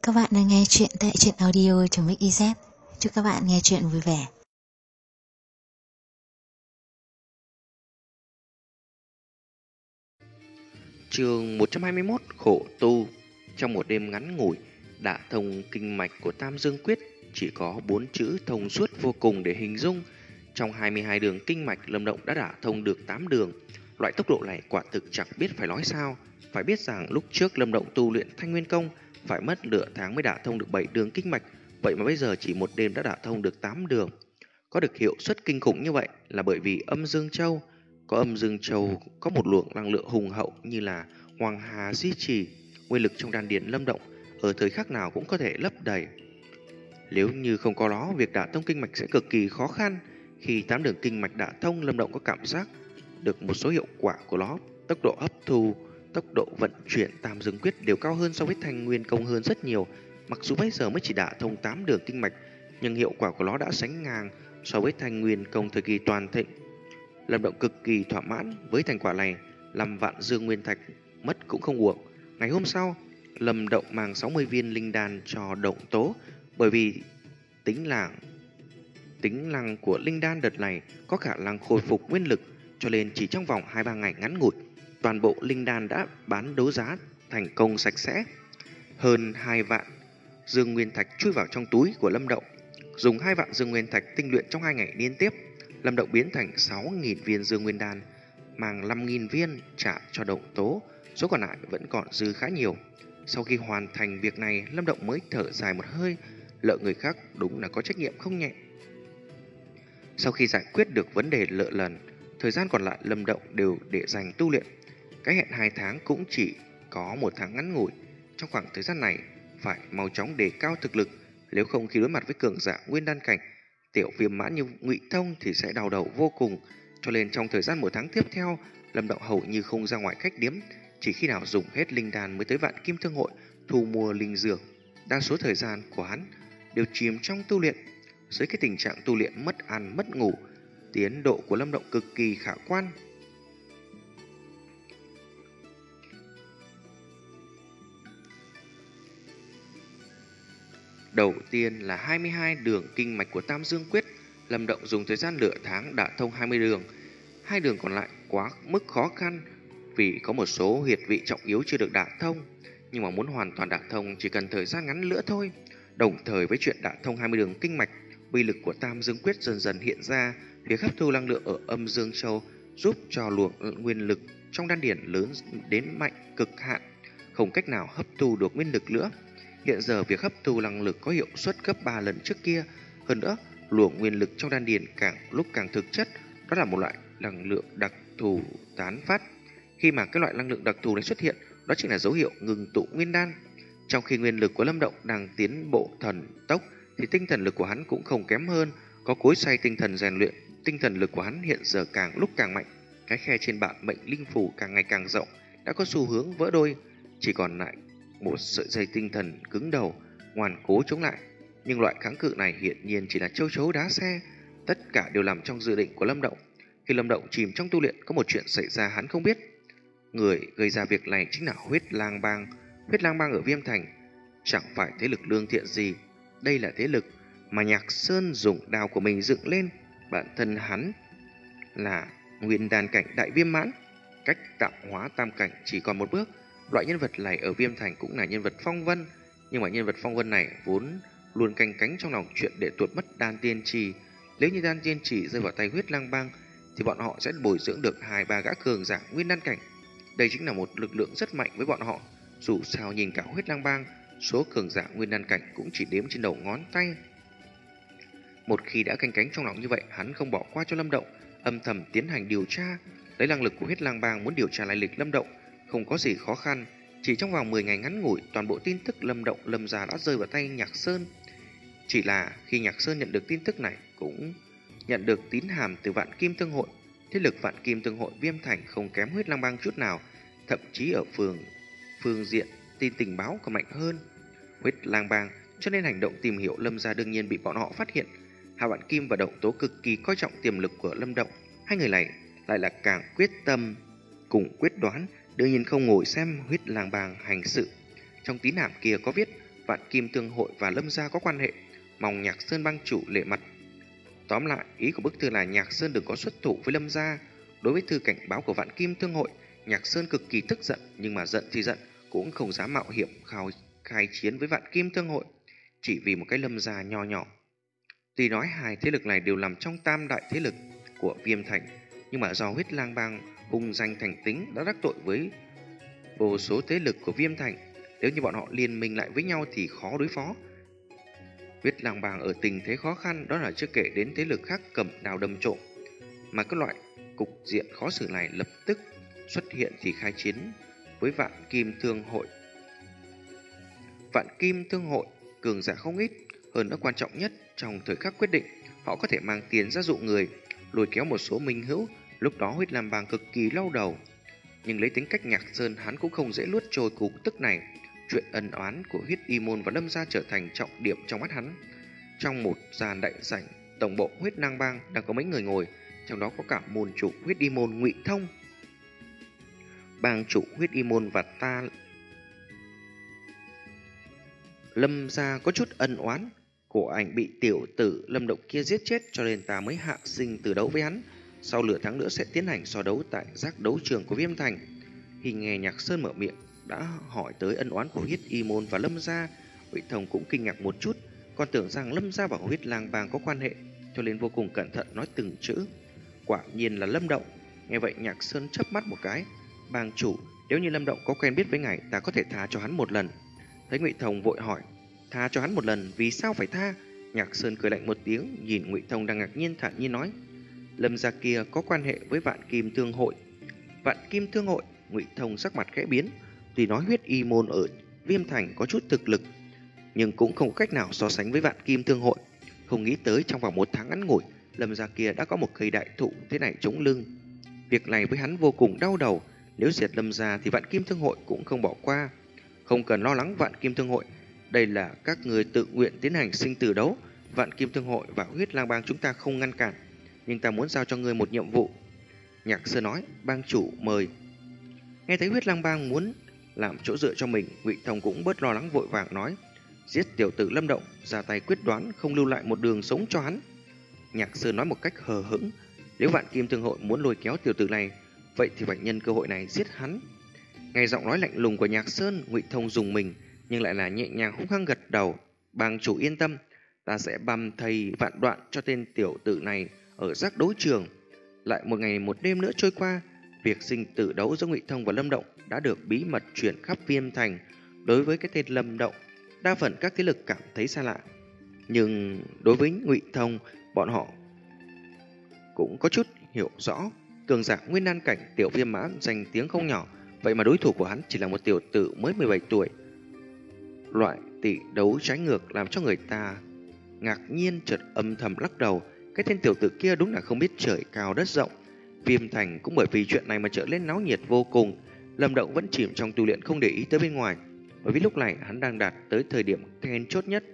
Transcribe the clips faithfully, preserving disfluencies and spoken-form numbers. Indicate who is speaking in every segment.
Speaker 1: các bạn đang nghe chuyện tại truyện audio.mixyz. Chúc các bạn nghe chuyện vui vẻ.
Speaker 2: Chương một trăm hai mươi mốt. Khổ tu. Trong một đêm ngắn ngủi, đả thông kinh mạch của Tam Dương Quyết chỉ có bốn chữ thông suốt vô cùng để hình dung. Trong hai mươi hai đường kinh mạch, Lâm Động đã đả thông được tám đường. Loại tốc độ này quả thực chẳng biết phải nói sao. Phải biết rằng lúc trước Lâm Động tu luyện Thanh Nguyên Công phải mất nửa tháng mới đả thông được bảy đường kinh mạch, vậy mà bây giờ chỉ một đêm đã đả thông được tám đường. Có được hiệu suất kinh khủng như vậy là bởi vì Âm Dương Châu. Có Âm Dương Châu có một luồng năng lượng hùng hậu như là Hoàng Hà duy trì, nguyên lực trong đan điền Lâm Động ở thời khắc nào cũng có thể lấp đầy. Nếu như không có nó, việc đả thông kinh mạch sẽ cực kỳ khó khăn. Khi tám đường kinh mạch đả thông, Lâm Động có cảm giác được một số hiệu quả của nó, tốc độ hấp thu, tốc độ vận chuyển Tam Dương Quyết đều cao hơn so với Thanh Nguyên Công hơn rất nhiều. Mặc dù bây giờ mới chỉ đả thông tám đường kinh mạch, nhưng hiệu quả của nó đã sánh ngang so với Thanh Nguyên Công thời kỳ toàn thịnh. Lâm Động cực kỳ thỏa mãn với thành quả này, làm vạn dương nguyên thạch mất cũng không uổng. Ngày hôm sau, Lâm Động mang sáu mươi viên linh đan cho Động Tố, bởi vì tính làng tính năng của linh đan đợt này có khả năng khôi phục nguyên lực, cho nên chỉ trong vòng hai ba ngày ngắn ngủi, toàn bộ linh đan đã bán đấu giá thành công sạch sẽ. Hơn hai vạn dương nguyên thạch chui vào trong túi của Lâm Động. Dùng hai vạn dương nguyên thạch tinh luyện trong hai ngày liên tiếp, Lâm Động biến thành sáu nghìn viên dương nguyên đan, mang năm nghìn viên trả cho Động Tố, số còn lại vẫn còn dư khá nhiều. Sau khi hoàn thành việc này, Lâm Động mới thở dài một hơi, lợ người khác đúng là có trách nhiệm không nhẹ. Sau khi giải quyết được vấn đề lợ lần, thời gian còn lại Lâm Động đều để dành tu luyện. Cái hẹn hai tháng cũng chỉ có một tháng ngắn ngủi. Trong khoảng thời gian này phải mau chóng đề cao thực lực, nếu không khi đối mặt với cường giả nguyên đan cảnh, tiểu viêm mãn như Ngụy Thông thì sẽ đau đầu vô cùng. Cho nên trong thời gian một tháng tiếp theo, Lâm Động hầu như không ra ngoài khách điếm, chỉ khi nào dùng hết linh đan mới tới Vạn Kim Thương Hội thu mua linh dược. Đa số thời gian của hắn đều chìm trong tu luyện. Dưới cái tình trạng tu luyện mất ăn mất ngủ, tiến độ của Lâm Động cực kỳ khả quan. Đầu tiên là hai mươi hai đường kinh mạch của Tam Dương Quyết, Lâm Động dùng thời gian nửa tháng đả thông hai mươi đường. Hai đường còn lại quá mức khó khăn vì có một số huyệt vị trọng yếu chưa được đả thông, nhưng mà muốn hoàn toàn đả thông chỉ cần thời gian ngắn nữa thôi. Đồng thời với chuyện đả thông hai mươi đường kinh mạch, uy lực của Tam Dương Quyết dần dần hiện ra. Việc hấp thu năng lượng ở Âm Dương Châu giúp cho luồng nguyên lực trong đan điển lớn đến mạnh cực hạn, không cách nào hấp thu được nguyên lực nữa. Hiện giờ việc hấp thu năng lực có hiệu suất gấp ba lần trước kia. Hơn nữa, luồng nguyên lực trong đan điền càng lúc càng thực chất, đó là một loại năng lượng đặc thù tán phát. Khi mà cái loại năng lượng đặc thù này xuất hiện, đó chính là dấu hiệu ngừng tụ nguyên đan. Trong khi nguyên lực của Lâm Động đang tiến bộ thần tốc, thì tinh thần lực của hắn cũng không kém hơn. Có cối xay tinh thần rèn luyện, tinh thần lực của hắn hiện giờ càng lúc càng mạnh. Cái khe trên bản mệnh linh phủ càng ngày càng rộng, đã có xu hướng vỡ đôi, chỉ còn lại một sợi dây tinh thần cứng đầu, ngoan cố chống lại. Nhưng loại kháng cự này hiển nhiên chỉ là châu chấu đá xe. Tất cả đều nằm trong dự định của Lâm Động. Khi Lâm Động chìm trong tu luyện, có một chuyện xảy ra hắn không biết. Người gây ra việc này chính là Huyết Lang Bang. Huyết Lang Bang ở Viêm Thành chẳng phải thế lực lương thiện gì. Đây là thế lực mà Nhạc Sơn dùng đao của mình dựng lên. Bản thân hắn là nguyên đan cảnh đại viêm mãn, cách tạo hóa tam cảnh chỉ còn một bước. Loại nhân vật này ở Viêm Thành cũng là nhân vật phong vân, nhưng mà nhân vật phong vân này vốn luôn canh cánh trong lòng chuyện để tuột mất đan tiên trì. Nếu như đan tiên trì rơi vào tay Huyết Lang Bang, thì bọn họ sẽ bồi dưỡng được hai ba gã cường giả nguyên đan cảnh. Đây chính là một lực lượng rất mạnh với bọn họ. Dù sao nhìn cả Huyết Lang Bang, số cường giả nguyên đan cảnh cũng chỉ đếm trên đầu ngón tay. Một khi đã canh cánh trong lòng như vậy, hắn không bỏ qua cho Lâm Động, âm thầm tiến hành điều tra. Lấy năng lực của Huyết Lang Bang muốn điều tra lai lịch Lâm Động không có gì khó khăn. Chỉ trong vòng mười ngày ngắn ngủi, toàn bộ tin tức Lâm Động Lâm gia đã rơi vào tay Nhạc Sơn. Chỉ là khi Nhạc Sơn nhận được tin tức này, cũng nhận được tín hàm từ Vạn Kim Thương Hội. Thế lực Vạn Kim Thương Hội Viêm Thành không kém Huyết Lang Bang chút nào, thậm chí ở phương phương diện tin tình báo còn mạnh hơn Huyết Lang Bang, cho nên hành động tìm hiểu Lâm gia đương nhiên bị bọn họ phát hiện. Hạ Vạn Kim và Động Tố cực kỳ coi trọng tiềm lực của Lâm Động, hai người này lại là càng quyết tâm cùng quyết đoán, đương nhiên không ngồi xem Huyết Lang Bang hành sự. Trong tín hàm kia có viết Vạn Kim Thương Hội và Lâm gia có quan hệ, mong Nhạc Sơn bang chủ lệ mặt. Tóm lại, ý của bức thư là Nhạc Sơn đừng có xuất thủ với Lâm gia. Đối với thư cảnh báo của Vạn Kim Thương Hội, Nhạc Sơn cực kỳ tức giận, nhưng mà giận thì giận, cũng không dám mạo hiểm khao khai chiến với Vạn Kim Thương Hội, chỉ vì một cái Lâm gia nho nhỏ. Tuy nói hai thế lực này đều nằm trong tam đại thế lực của Viêm Thành, nhưng mà do Huyết Lang bang hung danh thành tính đã đắc tội với vô số thế lực của Viêm Thành, nếu như bọn họ liên minh lại với nhau thì khó đối phó. Huyết Lang bang ở tình thế khó khăn, đó là chưa kể đến thế lực khác cầm đao đâm trộm, mà các loại cục diện khó xử này lập tức xuất hiện thì khai chiến với Vạn Kim Thương Hội. Vạn Kim Thương Hội cường giả không ít, hơn nữa quan trọng nhất trong thời khắc quyết định, họ có thể mang tiền ra dụ người, lôi kéo một số minh hữu. Lúc đó Huyết Lam bang cực kỳ đau đầu, nhưng lấy tính cách Nhạc Sơn, hắn cũng không dễ luốt trôi cục tức này. Chuyện ân oán của Huyết Y môn và Lâm gia trở thành trọng điểm trong mắt hắn. Trong một gian đại sảnh tổng bộ Huyết Lang bang đang có mấy người ngồi, trong đó có cả môn chủ Huyết Y môn Ngụy Thông. Bang chủ Huyết Y môn và ta Lâm gia có chút ân oán, cổ ảnh bị tiểu tử Lâm Động kia giết chết, cho nên ta mới hạ sinh từ đấu với hắn. Sau nửa tháng nữa sẽ tiến hành so đấu tại giác đấu trường của Viêm Thành. Khi nghe Nhạc Sơn mở miệng đã hỏi tới ân oán của Huyết Y môn và Lâm gia, Ngụy Thông cũng kinh ngạc một chút, còn tưởng rằng Lâm gia và Huyết Lang bang có quan hệ, cho nên vô cùng cẩn thận nói từng chữ. Quả nhiên là Lâm Động. Nghe vậy Nhạc Sơn chớp mắt một cái. Bang chủ, nếu như Lâm Động có quen biết với ngài, ta có thể tha cho hắn một lần. Thấy Ngụy Thông vội hỏi, tha cho hắn một lần, vì sao phải tha? Nhạc Sơn cười lạnh một tiếng, nhìn Ngụy Thông đang ngạc nhiên thản nhiên nói, Lâm gia kia có quan hệ với Vạn Kim Thương Hội. Vạn Kim Thương Hội? Ngụy Thông sắc mặt khẽ biến. Tuy nói Huyết Y môn ở Viêm Thành có chút thực lực, nhưng cũng không có cách nào so sánh với Vạn Kim Thương Hội. Không nghĩ tới trong vòng một tháng ngắn ngủi, Lâm gia kia đã có một cây đại thụ thế này chống lưng. Việc này với hắn vô cùng đau đầu. Nếu diệt Lâm gia thì Vạn Kim Thương Hội cũng không bỏ qua. Không cần lo lắng Vạn Kim Thương Hội, đây là các người tự nguyện tiến hành sinh tử đấu. Vạn Kim Thương Hội và Huyết Lang bang chúng ta không ngăn cản, nhưng ta muốn giao cho ngươi một nhiệm vụ. Nhạc Sơn nói, bang chủ mời. Nghe thấy Huyết Lang bang muốn làm chỗ dựa cho mình, Ngụy Thông cũng bớt lo lắng, vội vàng nói, giết tiểu tử Lâm Động, ra tay quyết đoán, không lưu lại một đường sống cho hắn. Nhạc Sơn nói một cách hờ hững, nếu Vạn Kim Thương Hội muốn lôi kéo tiểu tử này, vậy thì phải nhân cơ hội này giết hắn. Nghe giọng nói lạnh lùng của Nhạc Sơn, Ngụy Thông dùng mình, nhưng lại là nhẹ nhàng hung hăng gật đầu. Bang chủ yên tâm, ta sẽ băm thây vạn đoạn cho tên tiểu tử này ở giác đấu trường. Lại một ngày một đêm nữa trôi qua, việc sinh tử đấu giữa Ngụy Thông và Lâm Động đã được bí mật truyền khắp Viêm Thành. Đối với cái tên Lâm Động, đa phần các thế lực cảm thấy xa lạ, nhưng đối với Ngụy Thông, bọn họ cũng có chút hiểu rõ. Cường giả nguyên nan cảnh tiểu viêm mã danh tiếng không nhỏ, vậy mà đối thủ của hắn chỉ là một tiểu tử mới mười bảy tuổi. Loại tỷ đấu trái ngược làm cho người ta ngạc nhiên, chợt âm thầm lắc đầu. Cái tên tiểu tử kia đúng là không biết trời cao đất rộng. Viêm Thành cũng bởi vì chuyện này mà trở lên náo nhiệt vô cùng. Lâm Động vẫn chìm trong tu luyện, không để ý tới bên ngoài, bởi vì lúc này hắn đang đạt tới thời điểm then chốt nhất.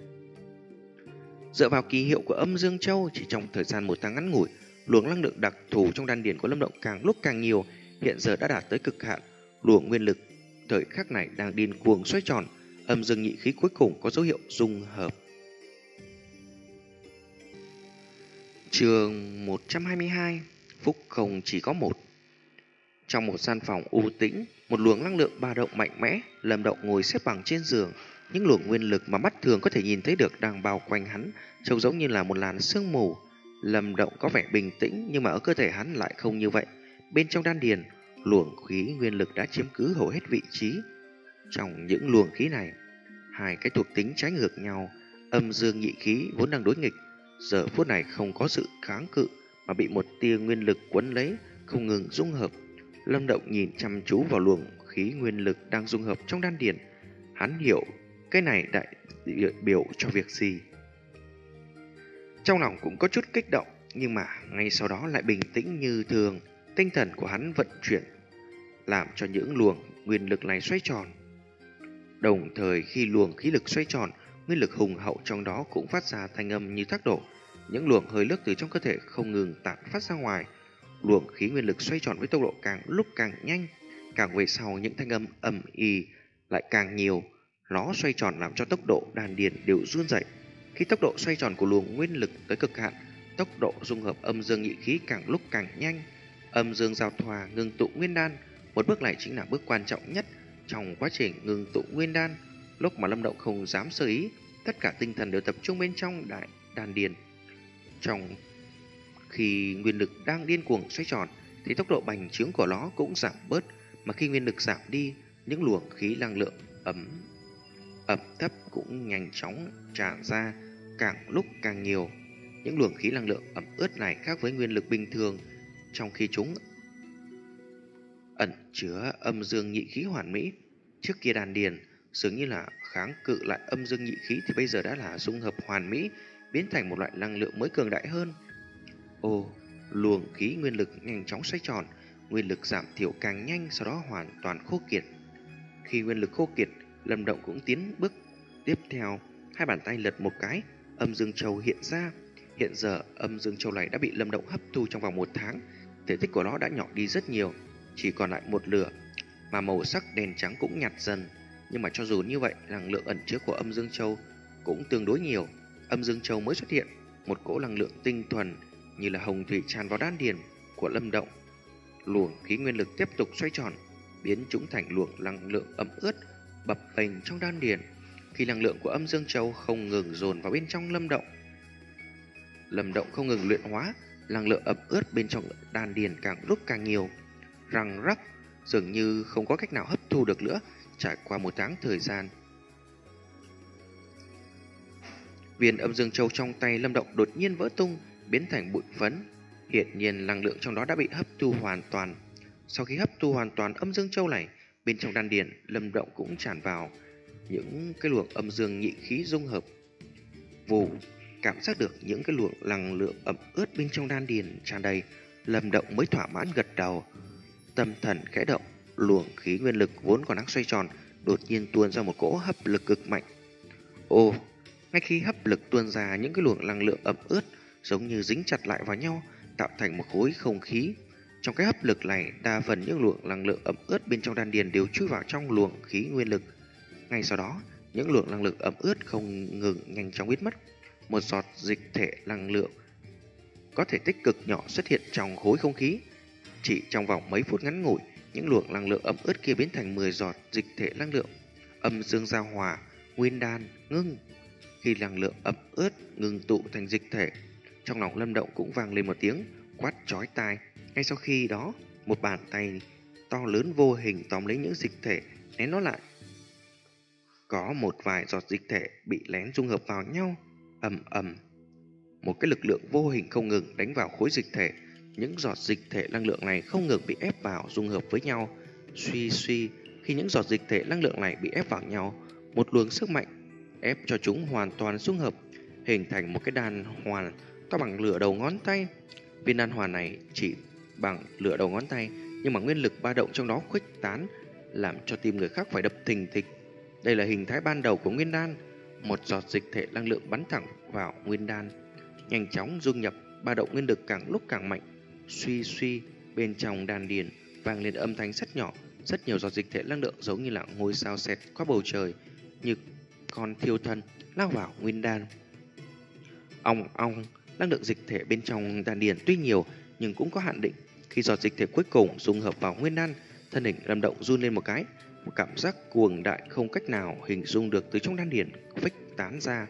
Speaker 2: Dựa vào kỳ hiệu của Âm Dương Châu, chỉ trong thời gian một tháng ngắn ngủi, luồng năng lượng đặc thù trong đan điền của Lâm Động càng lúc càng nhiều, hiện giờ đã đạt tới cực hạn. Luồng nguyên lực thời khắc này đang điên cuồng xoay tròn, âm dương nhị khí cuối cùng có dấu hiệu dung hợp. Chương một trăm hai mươi hai, phúc không chỉ có một. Trong một gian phòng u tĩnh, một luồng năng lượng ba động mạnh mẽ, Lâm Động ngồi xếp bằng trên giường. Những luồng nguyên lực mà mắt thường có thể nhìn thấy được đang bao quanh hắn, trông giống như là một làn sương mù. Lâm Động có vẻ bình tĩnh, nhưng mà ở cơ thể hắn lại không như vậy. Bên trong đan điền, luồng khí nguyên lực đã chiếm cứ hầu hết vị trí. Trong những luồng khí này, hai cái thuộc tính trái ngược nhau, âm dương nhị khí vốn đang đối nghịch, giờ phút này không có sự kháng cự mà bị một tia nguyên lực quấn lấy, không ngừng dung hợp. Lâm Động nhìn chăm chú vào luồng khí nguyên lực đang dung hợp trong đan điền. Hắn hiểu cái này đại biểu cho việc gì. Trong lòng cũng có chút kích động, nhưng mà ngay sau đó lại bình tĩnh như thường. Tinh thần của hắn vận chuyển, làm cho những luồng nguyên lực này xoay tròn. Đồng thời khi luồng khí lực xoay tròn, nguyên lực hùng hậu trong đó cũng phát ra thanh âm như thác đổ. Những luồng hơi nước từ trong cơ thể không ngừng tản phát ra ngoài. Luồng khí nguyên lực xoay tròn với tốc độ càng lúc càng nhanh, càng về sau những thanh âm ầm ì lại càng nhiều. Nó xoay tròn làm cho tốc độ đan điền đều run rẩy. Khi tốc độ xoay tròn của luồng nguyên lực tới cực hạn, tốc độ dung hợp âm dương nhị khí càng lúc càng nhanh. Âm dương giao thoa ngưng tụ nguyên đan, một bước này chính là bước quan trọng nhất trong quá trình ngưng tụ nguyên đan. Lúc mà Lâm Động không dám sơ ý, tất cả tinh thần đều tập trung bên trong đại đan điền. Trong khi nguyên lực đang điên cuồng xoay tròn thì tốc độ bành trướng của nó cũng giảm bớt, mà khi nguyên lực giảm đi, những luồng khí năng lượng ấm ẩm thấp cũng nhanh chóng tràn ra, càng lúc càng nhiều. Những luồng khí năng lượng ẩm ướt này khác với nguyên lực bình thường, trong khi chúng ẩn chứa âm dương nhị khí hoàn mỹ. Trước kia đan điền dường như là kháng cự lại âm dương nhị khí thì bây giờ đã là dung hợp hoàn mỹ, biến thành một loại năng lượng mới cường đại hơn. Ồ, luồng khí nguyên lực nhanh chóng xoay tròn, nguyên lực giảm thiểu càng nhanh, sau đó hoàn toàn khô kiệt. Khi nguyên lực khô kiệt, Lâm Động cũng tiến bước tiếp theo, hai bàn tay lật một cái, âm dương châu hiện ra. Hiện giờ âm dương châu này đã bị Lâm Động hấp thu trong vòng một tháng, thể tích của nó đã nhỏ đi rất nhiều, chỉ còn lại một nửa, mà màu sắc đen trắng cũng nhạt dần. Nhưng mà cho dù như vậy, năng lượng ẩn chứa của âm dương châu cũng tương đối nhiều. Âm dương châu mới xuất hiện, một cỗ năng lượng tinh thuần như là hồng thủy tràn vào đan điền của Lâm Động. Luồng khí nguyên lực tiếp tục xoay tròn, biến chúng thành luồng năng lượng ẩm ướt bập bềnh trong đan điền. Khi năng lượng của âm dương châu không ngừng dồn vào bên trong Lâm Động, Lâm Động không ngừng luyện hóa, năng lượng ẩm ướt bên trong đan điền càng lúc càng nhiều, răng rắc, dường như không có cách nào hấp thu được nữa. Trải qua một tháng thời gian, viên âm dương châu trong tay Lâm Động đột nhiên vỡ tung, biến thành bụi phấn. Hiển nhiên năng lượng trong đó đã bị hấp thu hoàn toàn. Sau khi hấp thu hoàn toàn âm dương châu này, bên trong đan điền Lâm Động cũng tràn vào những cái luồng âm dương nhị khí dung hợp. Vù, cảm giác được những cái luồng năng lượng ẩm ướt bên trong đan điền tràn đầy, Lâm Động mới thỏa mãn gật đầu. Tâm thần khẽ động, luồng khí nguyên lực vốn còn đang xoay tròn đột nhiên tuôn ra một cỗ hấp lực cực mạnh. Ồ, ngay khi hấp lực tuôn ra, những cái luồng năng lượng ẩm ướt giống như dính chặt lại vào nhau, tạo thành một khối không khí. Trong cái hấp lực này, đa phần những luồng năng lượng ẩm ướt bên trong đan điền đều chui vào trong luồng khí nguyên lực. Ngay sau đó, những luồng năng lượng ẩm ướt không ngừng nhanh chóng biến mất. Một giọt dịch thể năng lượng có thể tích cực nhỏ xuất hiện trong khối không khí. Chỉ trong vòng mấy phút ngắn ngủi, những luồng năng lượng ẩm ướt kia biến thành mười giọt dịch thể năng lượng. Âm dương giao hòa, nguyên đan ngưng. Khi năng lượng ẩm ướt ngừng tụ thành dịch thể, trong lòng Lâm Động cũng vang lên một tiếng quát chói tai. Ngay sau khi đó, một bàn tay to lớn vô hình tóm lấy những dịch thể, nén nó lại. Có một vài giọt dịch thể bị lén dung hợp vào nhau. Ầm ầm, một cái lực lượng vô hình không ngừng đánh vào khối dịch thể. Những giọt dịch thể năng lượng này không ngừng bị ép vào dung hợp với nhau. Suy suy, khi những giọt dịch thể năng lượng này bị ép vào nhau, một luồng sức mạnh ép cho chúng hoàn toàn dung hợp, hình thành một cái đan hoàn to bằng lửa đầu ngón tay. Viên đan hoàn này chỉ bằng lửa đầu ngón tay, nhưng mà nguyên lực ba động trong đó khuếch tán, làm cho tim người khác phải đập thình thịch. Đây là hình thái ban đầu của nguyên đan. Một giọt dịch thể năng lượng bắn thẳng vào nguyên đan, nhanh chóng dung nhập, ba động nguyên lực càng lúc càng mạnh. Suy suy, bên trong đan điền vang lên âm thanh rất nhỏ. Rất nhiều giọt dịch thể năng lượng giống như là ngôi sao xẹt qua bầu trời, như con thiêu thân lao vào nguyên đan. Ong ong, năng lượng dịch thể bên trong đan điền tuy nhiều nhưng cũng có hạn định. Khi giọt dịch thể cuối cùng dung hợp vào nguyên đan, thân hình Lâm Động run lên một cái, một cảm giác cuồng đại không cách nào hình dung được từ trong đan điền khuếch tán ra.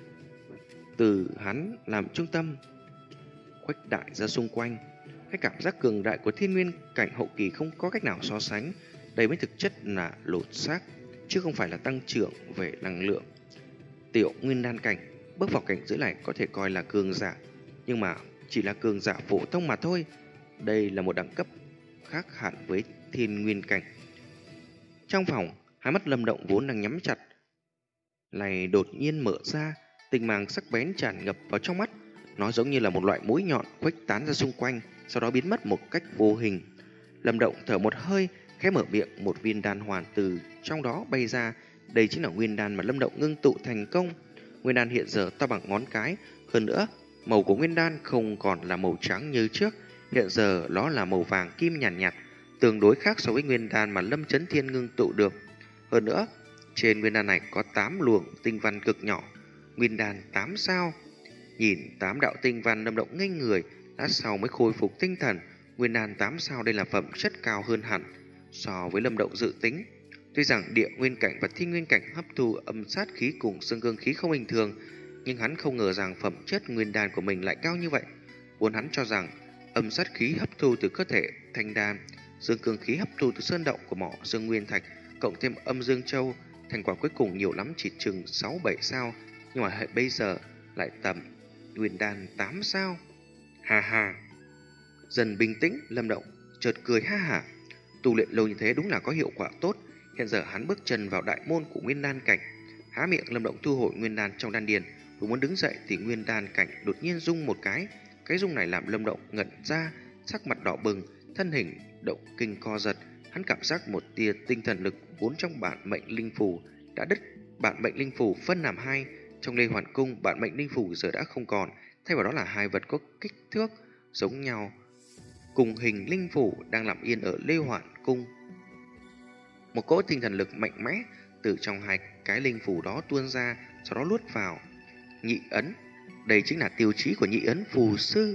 Speaker 2: Từ hắn làm trung tâm, khuếch đại ra xung quanh. Cái cảm giác cường đại của thiên nguyên cảnh hậu kỳ không có cách nào so sánh. Đây mới thực chất là lột xác, chứ không phải là tăng trưởng về năng lượng. Tiểu nguyên đan cảnh bước vào cảnh giới này có thể coi là cường giả, nhưng mà chỉ là cường giả phổ thông mà thôi. Đây là một đẳng cấp khác hẳn với thiên nguyên cảnh. Trong phòng, hai mắt Lâm Động vốn đang nhắm chặt này đột nhiên mở ra, tinh mang sắc bén tràn ngập vào trong mắt. Nó giống như là một loại mũi nhọn khuếch tán ra xung quanh, sau đó biến mất một cách vô hình. Lâm Động thở một hơi, khẽ mở miệng, một viên đan hoàn từ trong đó bay ra. Đây chính là nguyên đan mà Lâm Động ngưng tụ thành công. Nguyên đan hiện giờ to bằng ngón cái, hơn nữa màu của nguyên đan không còn là màu trắng như trước, hiện giờ nó là màu vàng kim nhàn nhạt, nhạt, tương đối khác so với nguyên đan mà Lâm Chấn Thiên ngưng tụ được. Hơn nữa, Trên nguyên đan này có tám luồng tinh văn cực nhỏ, nguyên đan tám sao. Nhìn tám đạo tinh văn, Lâm Động ngây người, lát sau mới khôi phục tinh thần. Nguyên đan tám sao đây là phẩm chất cao hơn hẳn so với Lâm Động dự tính. Tuy rằng địa nguyên cảnh và thiên nguyên cảnh hấp thu âm sát khí cùng xương cương khí không bình thường, nhưng hắn không ngờ rằng phẩm chất nguyên đan của mình lại cao như vậy. Vốn hắn cho rằng âm sát khí hấp thu từ cơ thể thanh đan, dương cương khí hấp thu từ sơn động của mỏ dương nguyên thạch, cộng thêm âm dương châu, thành quả cuối cùng nhiều lắm chỉ chừng sáu bảy sao, nhưng mà bây giờ lại tầm nguyên đan tám sao. Ha ha. Dần bình tĩnh, Lâm Động chợt cười ha hả. Tu luyện lâu như thế đúng là có hiệu quả tốt. Hiện giờ hắn bước chân vào đại môn của nguyên đan cảnh. Há miệng, Lâm Động thu hồi nguyên đan trong đan điền, vừa muốn đứng dậy thì nguyên đan cảnh đột nhiên rung một cái. Cái rung này làm Lâm Động ngẩn ra, sắc mặt đỏ bừng, thân hình động kinh co giật. Hắn cảm giác một tia tinh thần lực vốn trong bản mệnh linh phù đã đứt. Bản mệnh linh phù phân làm hai, trong Lê Hoàn Cung bản mệnh linh phù giờ đã không còn, thay vào đó là hai vật có kích thước giống nhau, cùng hình linh phù đang nằm yên ở Lê Hoàn Cung. Một cỗ tinh thần lực mạnh mẽ từ trong hai cái linh phù đó tuôn ra, sau đó luốt vào nhị ấn. Đây chính là tiêu chí của nhị ấn phù sư.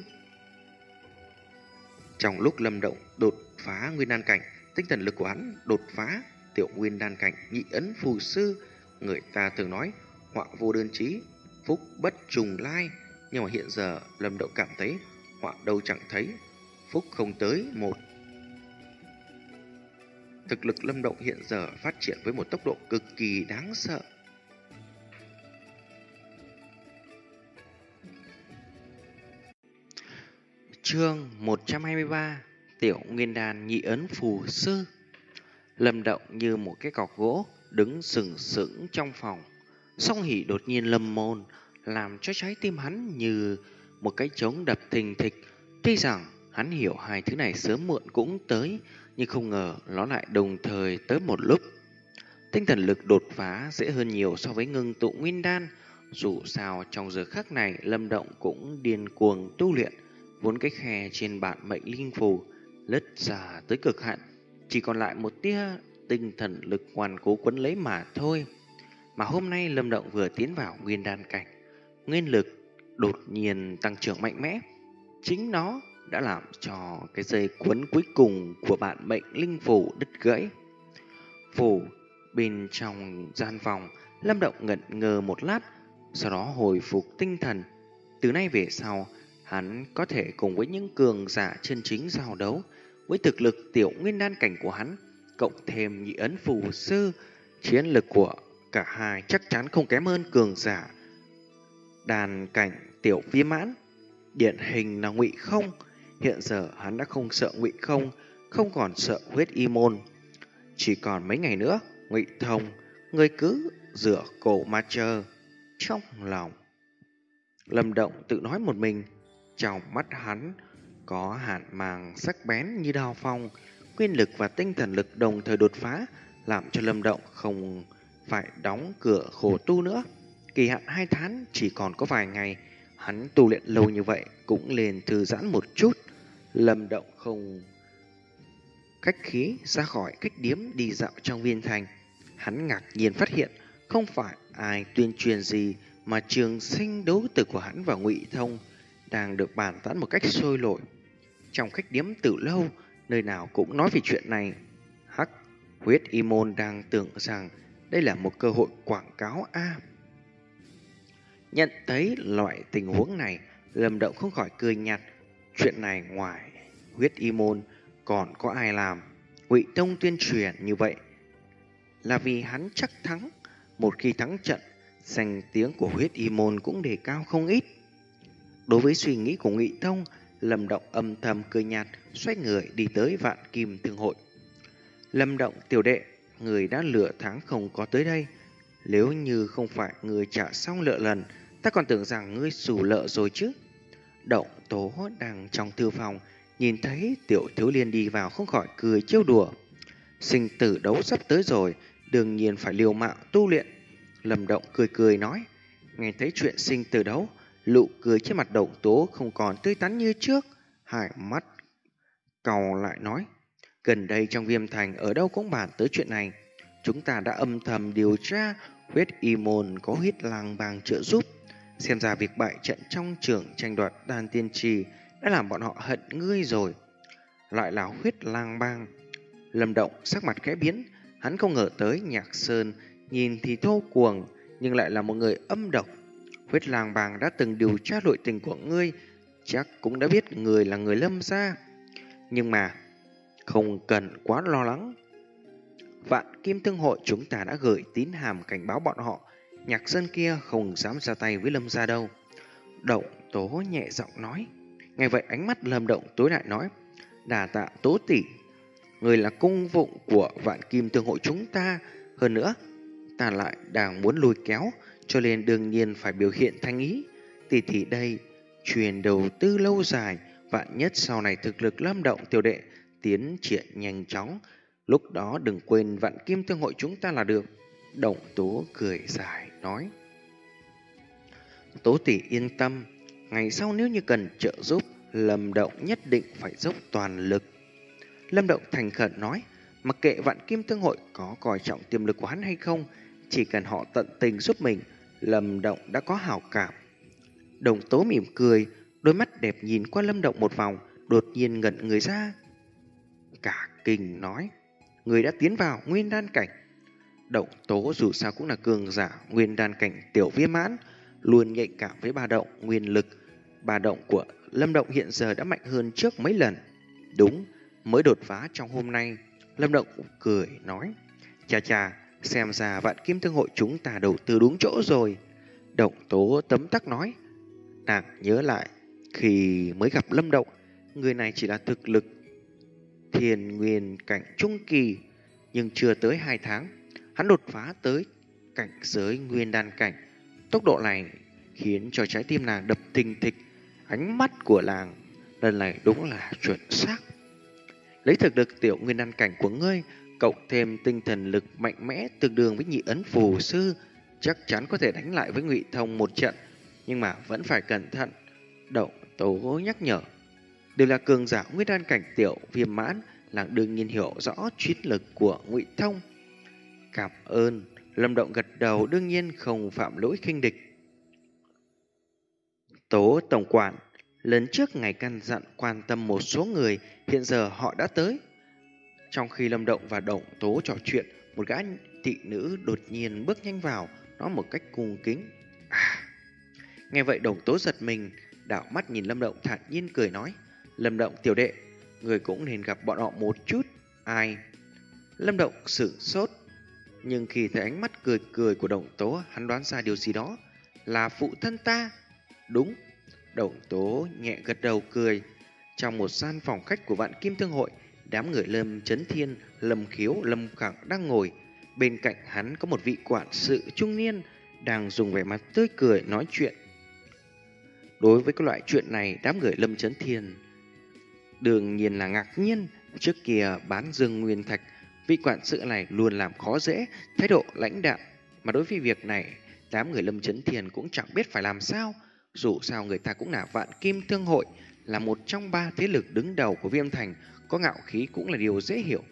Speaker 2: Trong lúc Lâm Động đột phá nguyên đan cảnh, tinh thần lực của hắn đột phá tiểu nguyên đan cảnh nhị ấn phù sư. Người ta thường nói họa vô đơn chí, phúc bất trùng lai, nhưng mà hiện giờ Lâm Động cảm thấy họa đâu chẳng thấy, phúc không tới một. Thực lực Lâm Động hiện giờ phát triển với một tốc độ cực kỳ đáng sợ. Chương một trăm hai mươi ba. Tiểu nguyên đan nhị ấn phù sư. Lâm Động như một cái cọc gỗ đứng sừng sững trong phòng. Song hỉ đột nhiên lâm môn, làm cho trái tim hắn như một cái trống đập thình thịch. Tuy rằng hắn hiểu hai thứ này sớm muộn cũng tới, nhưng không ngờ nó lại đồng thời tới một lúc. Tinh thần lực đột phá dễ hơn nhiều so với ngưng tụ nguyên đan. Dù sao trong giờ khắc này Lâm Động cũng điên cuồng tu luyện, vốn cái khe trên bản mệnh linh phù lết ra tới cực hạn, chỉ còn lại một tia tinh thần lực ngoan cố quấn lấy mà thôi. Mà hôm nay Lâm Động vừa tiến vào nguyên đan cảnh, nguyên lực đột nhiên tăng trưởng mạnh mẽ. Chính nó đã làm cho cái dây quấn cuối cùng của bản mệnh linh phù đứt gãy. Phủ bên trong gian phòng, Lâm Động ngẩn ngơ một lát, sau đó hồi phục tinh thần. Từ nay về sau, hắn có thể cùng với những cường giả chân chính giao đấu. Với thực lực tiểu nguyên đan cảnh của hắn, cộng thêm nhị ấn phù sư, chiến lực của cả hai chắc chắn không kém hơn cường giả đàn cảnh tiểu viên mãn. Điển hình là Ngụy Không. Hiện giờ hắn đã không sợ Ngụy Không, không còn sợ Huyết Y Môn. Chỉ còn mấy ngày nữa, Ngụy Thông, người cứ rửa cổ mà chờ. Trong lòng Lâm Động tự nói một mình. Trong mắt hắn có hàn mang sắc bén như đao phong. Nguyên lực và tinh thần lực đồng thời đột phá, làm cho Lâm Động không phải đóng cửa khổ tu nữa. Kỳ hạn hai tháng chỉ còn có vài ngày, hắn tu luyện lâu như vậy cũng lên thư giãn một chút. Lâm Động không khách khí ra khỏi khách điếm đi dạo trong viên thành. Hắn ngạc nhiên phát hiện không phải ai tuyên truyền gì mà trường sinh đấu tử của hắn và Ngụy Thông đang được bàn tán một cách sôi nổi. Trong khách điếm từ lâu, nơi nào cũng nói về chuyện này. Hắc, Huyết Y Môn đang tưởng rằng đây là một cơ hội quảng cáo a. À. Nhận thấy loại tình huống này, Lâm Động không khỏi cười nhạt. Chuyện này ngoài Huyết Y Môn còn có ai làm? Ngụy Thông tuyên truyền như vậy là vì hắn chắc thắng. Một khi thắng trận, danh tiếng của Huyết Y Môn cũng đề cao không ít. Đối với suy nghĩ của Ngụy Thông, Lâm Động âm thầm cười nhạt, xoay người đi tới Vạn Kim Thương Hội. Lâm Động tiểu đệ, người đã lựa tháng không có tới đây. Nếu như không phải người trả xong lợ lần, ta còn tưởng rằng ngươi xù lợ rồi chứ. Động Tố đang trong thư phòng, nhìn thấy tiểu thiếu liên đi vào không khỏi cười trêu đùa. Sinh tử đấu sắp tới rồi, đương nhiên phải liều mạng tu luyện. Lâm Động cười cười nói. Nghe thấy chuyện sinh tử đấu, nụ cười trên mặt Động Tố không còn tươi tắn như trước, hai mắt cau lại nói. Gần đây trong Viêm Thành ở đâu cũng bàn tới chuyện này.
Speaker 3: chúng ta đã âm thầm điều tra, huyết y môn có huyết lang bang trợ giúp. Xem ra việc bại trận trong trường tranh đoạt đan tiên trì đã làm bọn họ hận ngươi rồi. Lại là huyết lang bang. Lâm Động sắc mặt khẽ biến, hắn không ngờ tới Nhạc Sơn nhìn thì thô cuồng nhưng lại là một người âm độc. Huyết lang bang đã từng điều tra nội tình của ngươi, chắc cũng đã biết người là người Lâm gia. Nhưng mà không cần quá lo lắng. Vạn Kim Thương hội chúng ta đã gửi tín hàm cảnh báo bọn họ, Nhạc Sơn kia không dám ra tay với Lâm gia đâu. Động Tố nhẹ giọng nói. Nghe vậy ánh mắt Lâm Động tối lại nói, đà tạ Tố tỷ, người là cung phụng của Vạn Kim Thương hội chúng ta. Hơn nữa, ta lại đang muốn lôi kéo, cho nên đương nhiên phải biểu hiện thanh ý. Tỷ tỷ đây, truyền đầu tư lâu dài, vạn nhất sau này thực lực Lâm Động tiểu đệ tiến triển nhanh chóng, lúc đó đừng quên Vạn Kim Thương hội chúng ta là được. Động Tố cười dài nói. Tố tỷ yên tâm, ngày sau nếu như cần trợ giúp, Lâm Động nhất định phải dốc toàn lực. Lâm Động thành khẩn nói, mặc kệ Vạn Kim Thương hội có coi trọng tiềm lực của hắn hay không, chỉ cần họ tận tình giúp mình, Lâm Động đã có hảo cảm. Đồng Tố mỉm cười, đôi mắt đẹp nhìn qua Lâm Động một vòng, đột nhiên ngẩn người ra. Cả kinh nói, người đã tiến vào nguyên đan cảnh. Động Tố dù sao cũng là cường giả nguyên đan cảnh tiểu viên mãn, luôn nhạy cảm với ba động nguyên lực. Ba động của Lâm Động hiện giờ đã mạnh hơn trước mấy lần. Đúng, mới đột phá trong hôm nay. Lâm Động cười nói, chà chà, xem ra Vạn Kim Thương hội chúng ta đầu tư đúng chỗ rồi. Động Tố tấm tắc nói, nàng nhớ lại khi mới gặp Lâm Động, người này chỉ là thực lực thiền nguyên cảnh trung kỳ, nhưng chưa tới hai tháng, hắn đột phá tới cảnh giới nguyên đan cảnh. Tốc độ này khiến cho trái tim nàng đập thình thịch. Ánh mắt của nàng lần này đúng là chuẩn xác. Lấy thực lực tiểu nguyên đan cảnh của ngươi, cộng thêm tinh thần lực mạnh mẽ tương đương với nhị ấn phù sư, chắc chắn có thể đánh lại với Ngụy Thông một trận, nhưng mà vẫn phải cẩn thận. Động Tố nhắc nhở, đều là cường giả nguyên đan cảnh tiểu viêm mãn, nàng đương nhiên hiểu rõ chiến lực của Ngụy Thông. Cảm ơn. Lâm Động gật đầu, đương nhiên không phạm lỗi khinh địch. Tố tổng quản, lần trước ngài căn dặn quan tâm một số người, hiện giờ họ đã tới. Trong khi Lâm Động và Động Tố trò chuyện, một gã thị nữ đột nhiên bước nhanh vào, nói một cách cung kính. À. Nghe vậy Động Tố giật mình, đảo mắt nhìn Lâm Động thản nhiên cười nói, Lâm Động tiểu đệ, người cũng nên gặp bọn họ một chút. Ai? Lâm Động sửng sốt, nhưng khi thấy ánh mắt cười cười của Động Tố, hắn đoán ra điều gì đó. Là phụ thân ta. Đúng. Động Tố nhẹ gật đầu cười. Trong một gian phòng khách của Vạn Kim Thương hội, đám người Lâm Chấn Thiên, Lâm Khiếu, Lâm Khẳng đang ngồi. Bên cạnh hắn có một vị quản sự trung niên đang dùng vẻ mặt tươi cười nói chuyện. Đối với cái loại chuyện này, đám người Lâm Chấn Thiên đương nhiên là ngạc nhiên. Trước kia bán dương nguyên thạch, vị quản sự này luôn làm khó dễ, thái độ lãnh đạm. Mà đối với việc này, đám người Lâm Chấn Thiên cũng chẳng biết phải làm sao. Dù sao người ta cũng là Vạn Kim Thương hội, là một trong ba thế lực đứng đầu của Viêm Thành, có ngạo khí cũng là điều dễ hiểu.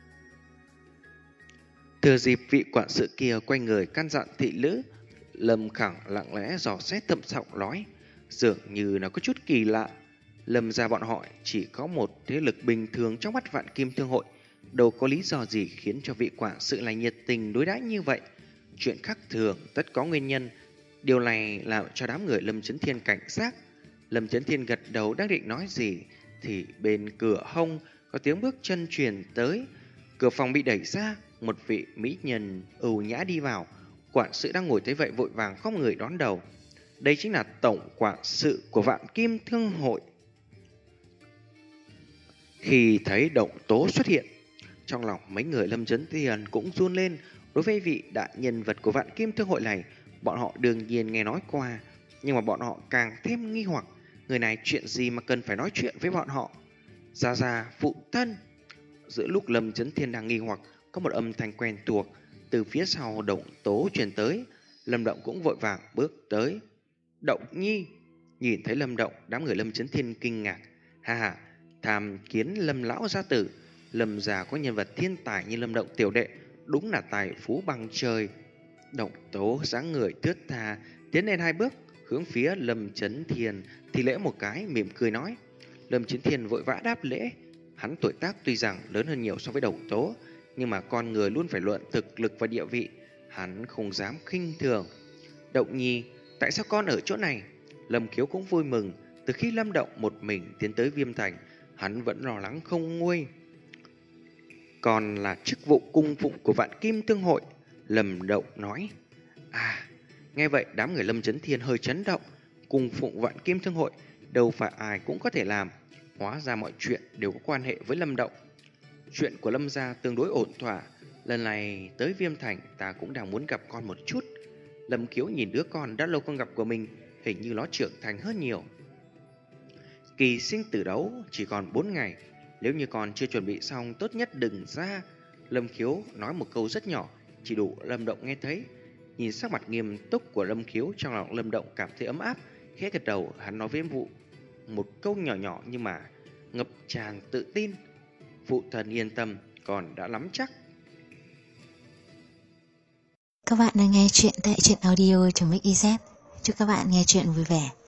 Speaker 3: Thừa dịp vị quản sự kia quay người căn dặn thị nữ, Lâm Khẳng lặng lẽ dò xét thâm giọng nói, dường như nó có chút kỳ lạ. Lâm gia bọn họ chỉ có một thế lực bình thường trong mắt Vạn Kim Thương hội, đâu có lý do gì khiến cho vị quản sự lại nhiệt tình đối đãi như vậy. Chuyện khác thường tất có nguyên nhân. Điều này làm cho đám người Lâm Chấn Thiên cảnh giác. Lâm Chấn Thiên gật đầu đang định nói gì thì bên cửa hông có tiếng bước chân truyền tới. Cửa phòng bị đẩy ra, một vị mỹ nhân ưu nhã đi vào. Quản sự đang ngồi thấy vậy vội vàng khom người đón đầu. Đây chính là tổng quản sự của Vạn Kim Thương hội. Khi thấy Động Tố xuất hiện, trong lòng mấy người Lâm Chấn Thiên cũng run lên. Đối với vị đại nhân vật của Vạn Kim Thương hội này, bọn họ đương nhiên nghe nói qua, nhưng mà bọn họ càng thêm nghi hoặc, người này chuyện gì mà cần phải nói chuyện với bọn họ. Gia Gia, phụ thân. Giữa lúc Lâm Chấn Thiên đang nghi hoặc, có một âm thanh quen thuộc từ phía sau Động Tố truyền tới. Lâm Động cũng vội vàng bước tới. Động Nhi. Nhìn thấy Lâm Động, đám người Lâm Chấn Thiên kinh ngạc. Ha ha, tham kiến Lâm lão gia tử. Lâm già có nhân vật thiên tài như Lâm Động tiểu đệ, đúng là tài phú bằng trời. Động Tố dáng người thướt tha tiến lên hai bước, hướng phía Lâm Chấn Thiên thì lễ một cái, mỉm cười nói. Lâm Chấn Thiên vội vã đáp lễ. Hắn tuổi tác tuy rằng lớn hơn nhiều so với Động Tố, nhưng mà con người luôn phải luận thực lực và địa vị, hắn không dám khinh thường. Động Nhi, tại sao con ở chỗ này? Lâm Khiếu cũng vui mừng. Từ khi Lâm Động một mình tiến tới Viêm Thành, hắn vẫn lo lắng không nguôi. Còn là chức vụ cung phụng của Vạn Kim Thương Hội. Lâm Động nói. À, nghe vậy đám người Lâm Chấn Thiên hơi chấn động. Cung phụng Vạn Kim Thương Hội đâu phải ai cũng có thể làm. Hóa ra mọi chuyện đều có quan hệ với Lâm Động. Chuyện của Lâm gia tương đối ổn thỏa. Lần này tới Viêm Thành ta cũng đang muốn gặp con một chút. Lâm Khiếu nhìn đứa con đã lâu không gặp của mình, hình như nó trưởng thành hơn nhiều. Kỳ sinh tử đấu chỉ còn bốn ngày. Nếu như còn chưa chuẩn bị xong, tốt nhất đừng ra. Lâm Khiếu nói một câu rất nhỏ, chỉ đủ Lâm Động nghe thấy. Nhìn sắc mặt nghiêm túc của Lâm Khiếu, trong lòng Lâm Động cảm thấy ấm áp. Khẽ gật đầu, hắn nói với vụ một câu nhỏ nhỏ nhưng mà ngập tràn tự tin. Phụ thần yên tâm, còn đã lắm chắc.
Speaker 1: Các bạn đang nghe chuyện tại truyện audio.mixyz. Chúc các bạn nghe chuyện vui vẻ.